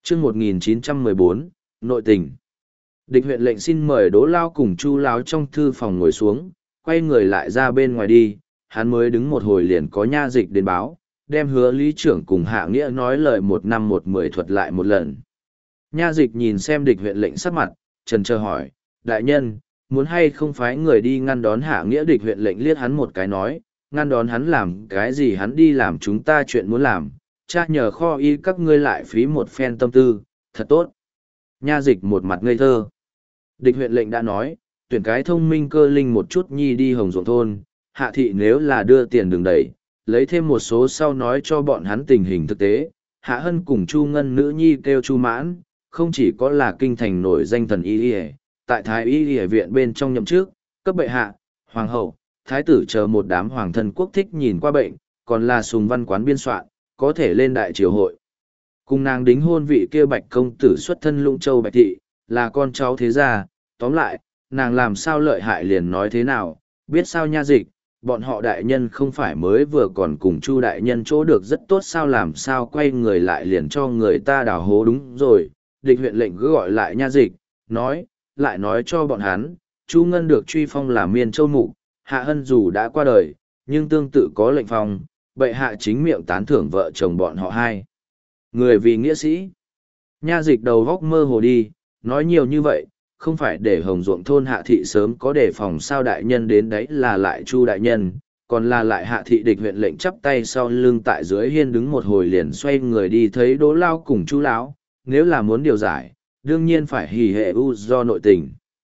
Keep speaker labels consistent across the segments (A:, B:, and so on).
A: chương 1914, nội tình. Địch huyện lệnh xin mời Đỗ Lao cùng Chu Lão trong thư phòng ngồi xuống, quay người lại ra bên ngoài đi, hắn mới đứng một hồi liền có nha dịch đến báo, đem Hứa lý trưởng cùng Hạ Nghĩa nói lời 1 năm 1 10 thuật lại một lần. Nha dịch nhìn xem địch huyện lệnh sắc mặt, trần chờ hỏi, đại nhân, muốn hay không phái người đi ngăn đón Hạ Nghĩa? Địch huyện lệnh liếc hắn một cái nói, ngăn đón hắn làm cái gì? Hắn đi làm chúng ta chuyện muốn làm, cha nhờ kho y các ngươi lại phí một phen tâm tư, thật tốt. Nha dịch một mặt ngây thơ. Địch huyện lệnh đã nói, tuyển cái thông minh cơ linh một chút nhi đi Hồng Ruộng thôn, Hạ thị nếu là đưa tiền đừng đẩy, lấy thêm một số sau nói cho bọn hắn tình hình thực tế. Hạ Hân cùng Chu Ngân nữ nhi kêu Chu Mãn, không chỉ có là kinh thành nổi danh thần y y, tại Thái y y viện bên trong nhậm chức, cấp bệ hạ, hoàng hậu, thái tử chờ một đám hoàng thân quốc thích nhìn qua bệnh, còn là sùng văn quán biên soạn, có thể lên đại triều hội. Cùng nàng đính hôn vị kia Bạch công tử xuất thân Lũng Châu Bạch thị, là con cháu thế gia, tóm lại, nàng làm sao lợi hại liền nói thế nào, biết sao nha dịch, bọn họ đại nhân không phải mới vừa còn cùng Chu đại nhân chỗ được rất tốt sao, làm sao quay người lại liền cho người ta đào hố? Đúng rồi. Địch huyện lệnh cứ gọi lại nha dịch, lại nói cho bọn hắn, Chu Ngân được truy phong là Miên Châu mục, Hạ Hân dù đã qua đời, nhưng tương tự có lệnh phong, bệ hạ chính miệng tán thưởng vợ chồng bọn họ hai người vì nghĩa sĩ. Nha dịch đầu góc mơ hồ đi, nói nhiều như vậy, không phải để Hồng Ruộng thôn Hạ thị sớm có đề phòng sao? Đại nhân đến đấy là lại Chu đại nhân, còn là lại Hạ thị? Địch huyện lệnh chắp tay sau lưng tại dưới hiên đứng một hồi liền xoay người đi thấy Đỗ Lao cùng Chu Lão. Nếu là muốn điều giải, đương nhiên phải hỉ hệ u do nội tình.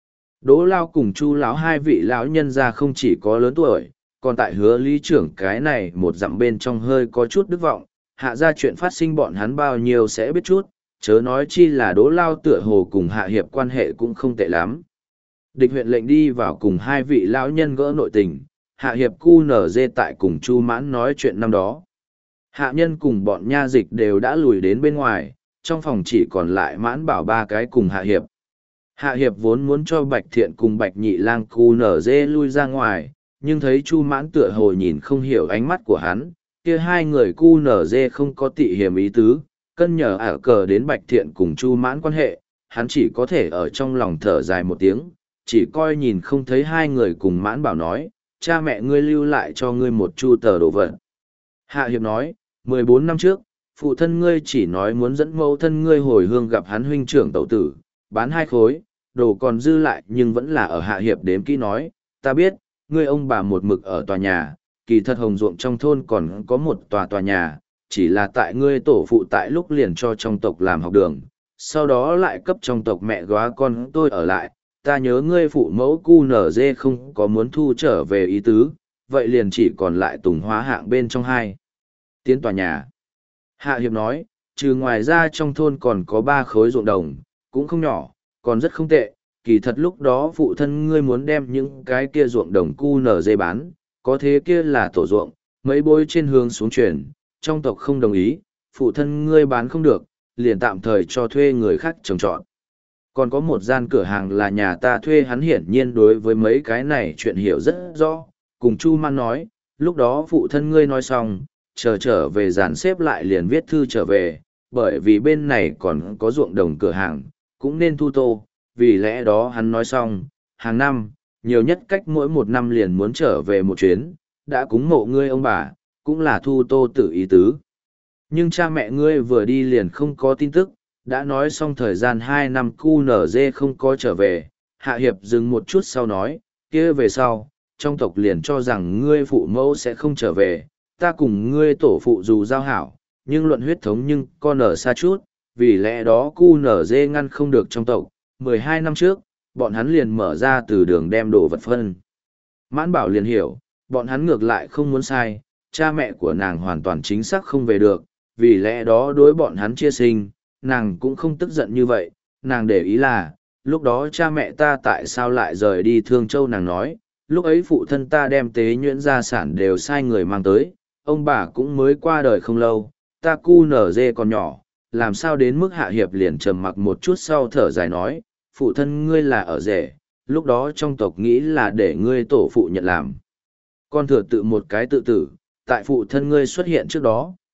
A: Đỗ Lao cùng Chu Lão hai vị lão nhân gia không chỉ có lớn tuổi, còn tại Hứa lý trưởng cái này một dặm bên trong hơi có chút đức vọng, Hạ ra chuyện phát sinh bọn hắn bao nhiêu sẽ biết chút, chớ nói chi là Đỗ Lao tựa hồ cùng Hạ hiệp quan hệ cũng không tệ lắm. Địch huyện lệnh đi vào cùng hai vị lão nhân gỡ nội tình, Hạ hiệp QNZ tại cùng Chu Mãn nói chuyện năm đó. Hạ nhân cùng bọn nha dịch đều đã lùi đến bên ngoài, trong phòng chỉ còn lại Mãn Bảo ba cái cùng Hạ hiệp. Hạ hiệp vốn muốn cho Bạch Thiện cùng Bạch Nhị Lang QNZ lui ra ngoài, nhưng thấy Chu Mãn tựa hồ nhìn không hiểu ánh mắt của hắn, kia hai người QNZ không có tị hiểm ý tứ, cân nhờ ả cờ đến Bạch Thiện cùng Chu Mãn quan hệ, hắn chỉ có thể ở trong lòng thở dài một tiếng, chỉ coi nhìn không thấy hai người cùng Mãn Bảo nói, cha mẹ ngươi lưu lại cho ngươi một chu tờ đồ vật. Hạ hiệp nói, 14 năm trước, phụ thân ngươi chỉ nói muốn dẫn mẫu thân ngươi hồi hương gặp hắn huynh trưởng tẩu tử, bán 2 khối, đồ còn dư lại nhưng vẫn là ở. Hạ hiệp đếm kỹ nói, ta biết, ngươi ông bà một mực ở tòa nhà, kỳ thật Hồng Ruộng trong thôn còn có một tòa nhà, chỉ là tại ngươi tổ phụ tại lúc liền cho trong tộc làm học đường, sau đó lại cấp trong tộc mẹ góa con tôi ở lại, ta nhớ ngươi phụ mẫu QNZ không có muốn thu trở về ý tứ, vậy liền chỉ còn lại Tùng Hóa hạng bên trong 2 tiến tòa nhà. Hạ hiệp nói, trừ ngoài ra trong thôn còn có 3 khối ruộng đồng, cũng không nhỏ, còn rất không tệ, kỳ thật lúc đó phụ thân ngươi muốn đem những cái kia ruộng đồng QNZ bán, có thế kia là tổ ruộng, mấy bối trên hướng xuống chuyển, trong tộc không đồng ý, phụ thân ngươi bán không được, liền tạm thời cho thuê người khác trồng trọt. Còn có một gian cửa hàng là nhà ta thuê, hắn hiển nhiên đối với mấy cái này chuyện hiểu rất rõ, cùng Chu Man nói, lúc đó phụ thân ngươi nói xong, trở về dàn xếp lại liền viết thư trở về, bởi vì bên này còn có ruộng đồng cửa hàng, cũng nên thu tô, vì lẽ đó hắn nói xong, hàng năm, nhiều nhất cách mỗi 1 năm liền muốn trở về một chuyến, đã cúng mộ ngươi ông bà, cũng là thu tô tự ý tứ. Nhưng cha mẹ ngươi vừa đi liền không có tin tức, đã nói xong thời gian 2 năm QNZ không có trở về. Hạ hiệp dừng một chút sau nói, kia về sau, trong tộc liền cho rằng ngươi phụ mẫu sẽ không trở về, ta cùng ngươi tổ phụ dù giao hảo, nhưng luận huyết thống nhưng con ở xa chút, vì lẽ đó QNZ ngăn không được trong tộc. 12 năm trước, bọn hắn liền mở ra từ đường đem đồ vật phân. Mãn Bảo liền hiểu, bọn hắn ngược lại không muốn sai, cha mẹ của nàng hoàn toàn chính xác không về được, vì lẽ đó đối bọn hắn chia sinh, nàng cũng không tức giận như vậy, nàng để ý là, lúc đó cha mẹ ta tại sao lại rời đi Thương Châu. Nàng nói, lúc ấy phụ thân ta đem tế nhuyễn gia sản đều sai người mang tới, ông bà cũng mới qua đời không lâu, ta QNZ còn nhỏ, làm sao đến mức. Hạ hiệp liền trầm mặc một chút sau thở dài nói, phụ thân ngươi là ở rể, lúc đó trong tộc nghĩ là để ngươi tổ phụ nhận làm con thừa tự một cái tự tử, tại phụ thân ngươi xuất hiện trước đó,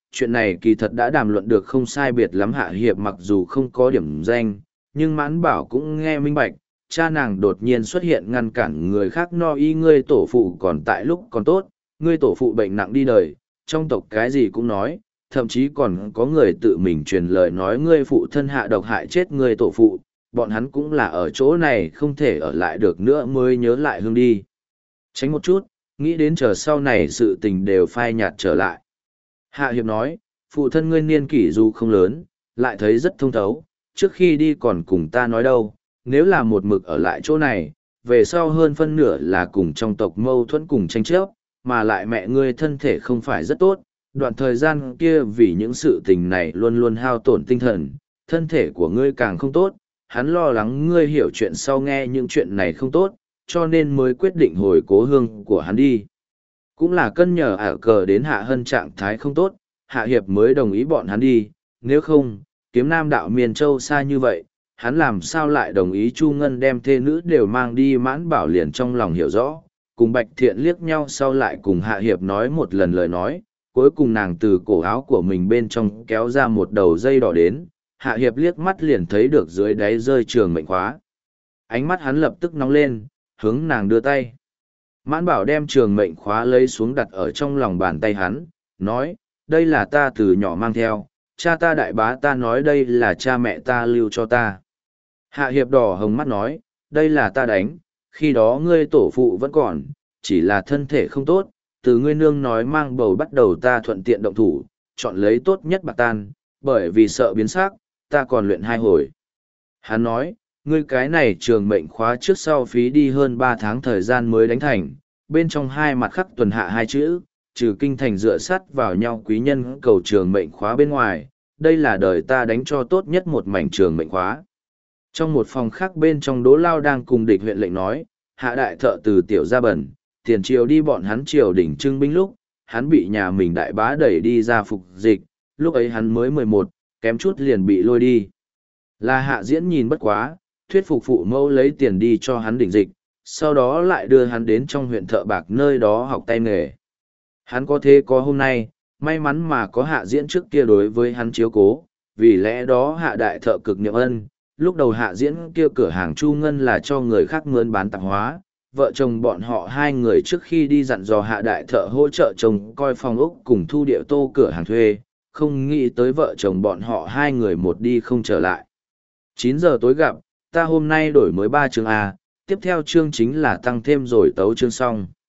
A: chuyện này kỳ thật đã đàm luận được không sai biệt lắm. Hạ Hiệp mặc dù không có điểm danh, nhưng Mãn Bảo cũng nghe minh bạch, cha nàng đột nhiên xuất hiện ngăn cản người khác no y ngươi tổ phụ còn tại lúc còn tốt, ngươi tổ phụ bệnh nặng đi đời, trong tộc cái gì cũng nói, thậm chí còn có người tự mình truyền lời nói ngươi phụ thân hạ độc hại chết ngươi tổ phụ, bọn hắn cũng là ở chỗ này không thể ở lại được nữa mới nhớ lại hương đi. Tránh một chút, nghĩ đến chờ sau này sự tình đều phai nhạt trở lại. Hạ Hiệp nói, phụ thân ngươi niên kỷ dù không lớn, lại thấy rất thông thấu, trước khi đi còn cùng ta nói đâu, nếu là một mực ở lại chỗ này, về sau hơn phân nửa là cùng trong tộc mâu thuẫn cùng tranh chấp, mà lại mẹ ngươi thân thể không phải rất tốt, đoạn thời gian kia vì những sự tình này luôn luôn hao tổn tinh thần, thân thể của ngươi càng không tốt, hắn lo lắng ngươi hiểu chuyện sau nghe những chuyện này không tốt, cho nên mới quyết định hồi cố hương của hắn đi. Cũng là cân nhờ ả cờ đến Hạ Hân trạng thái không tốt, Hạ Hiệp mới đồng ý bọn hắn đi, nếu không, kiếm nam đạo miền châu xa như vậy, hắn làm sao lại đồng ý Chu Ngân đem thê nữ đều mang đi. Mãn Bảo liền trong lòng hiểu rõ, cùng Bạch Thiện liếc nhau sau lại cùng Hạ Hiệp nói một lần lời nói, cuối cùng nàng từ cổ áo của mình bên trong kéo ra một đầu dây đỏ đến, Hạ Hiệp liếc mắt liền thấy được dưới đáy rơi trường mệnh khóa. Ánh mắt hắn lập tức nóng lên, hướng nàng đưa tay. Mãn Bảo đem trường mệnh khóa lấy xuống đặt ở trong lòng bàn tay hắn, nói, đây là ta từ nhỏ mang theo, cha ta đại bá ta nói đây là cha mẹ ta lưu cho ta. Hạ Hiệp đỏ hồng mắt nói, đây là ta đánh, khi đó ngươi tổ phụ vẫn còn, chỉ là thân thể không tốt, từ ngươi nương nói mang bầu bắt đầu ta thuận tiện động thủ, chọn lấy tốt nhất bạc tan, bởi vì sợ biến sắc, ta còn luyện 2 hồi. Hắn nói, ngươi cái này trường mệnh khóa trước sau phí đi hơn 3 tháng thời gian mới đánh thành, bên trong 2 mặt khắc tuần hạ 2 chữ, trừ kinh thành dựa sắt vào nhau quý nhân cầu trường mệnh khóa bên ngoài, đây là đời ta đánh cho tốt nhất một mảnh trường mệnh khóa. Trong một phòng khác bên trong Đỗ Lao đang cùng địch huyện lệnh nói, Hạ đại thợ từ tiểu ra bẩn, tiền triều đi bọn hắn triều đỉnh trưng binh lúc, hắn bị nhà mình đại bá đẩy đi ra phục dịch, lúc ấy hắn mới 11, kém chút liền bị lôi đi. Là Hạ Diễn nhìn bất quá, thuyết phục phụ mẫu lấy tiền đi cho hắn đỉnh dịch, sau đó lại đưa hắn đến trong huyện Thợ Bạc nơi đó học tay nghề. Hắn có thế có hôm nay, may mắn mà có Hạ Diễn trước kia đối với hắn chiếu cố, vì lẽ đó Hạ đại thợ cực niệm ân. Lúc đầu Hạ Diễn kia cửa hàng Chu Ngân là cho người khác mướn bán tạp hóa, vợ chồng bọn họ 2 người trước khi đi dặn dò Hạ đại thợ hỗ trợ chồng coi phòng ốc cùng thu địa tô cửa hàng thuê, không nghĩ tới vợ chồng bọn họ 2 người một đi không trở lại. 9 giờ tối gặp, ta hôm nay đổi mới 3 chương A, tiếp theo chương chính là tăng thêm rồi tấu chương xong.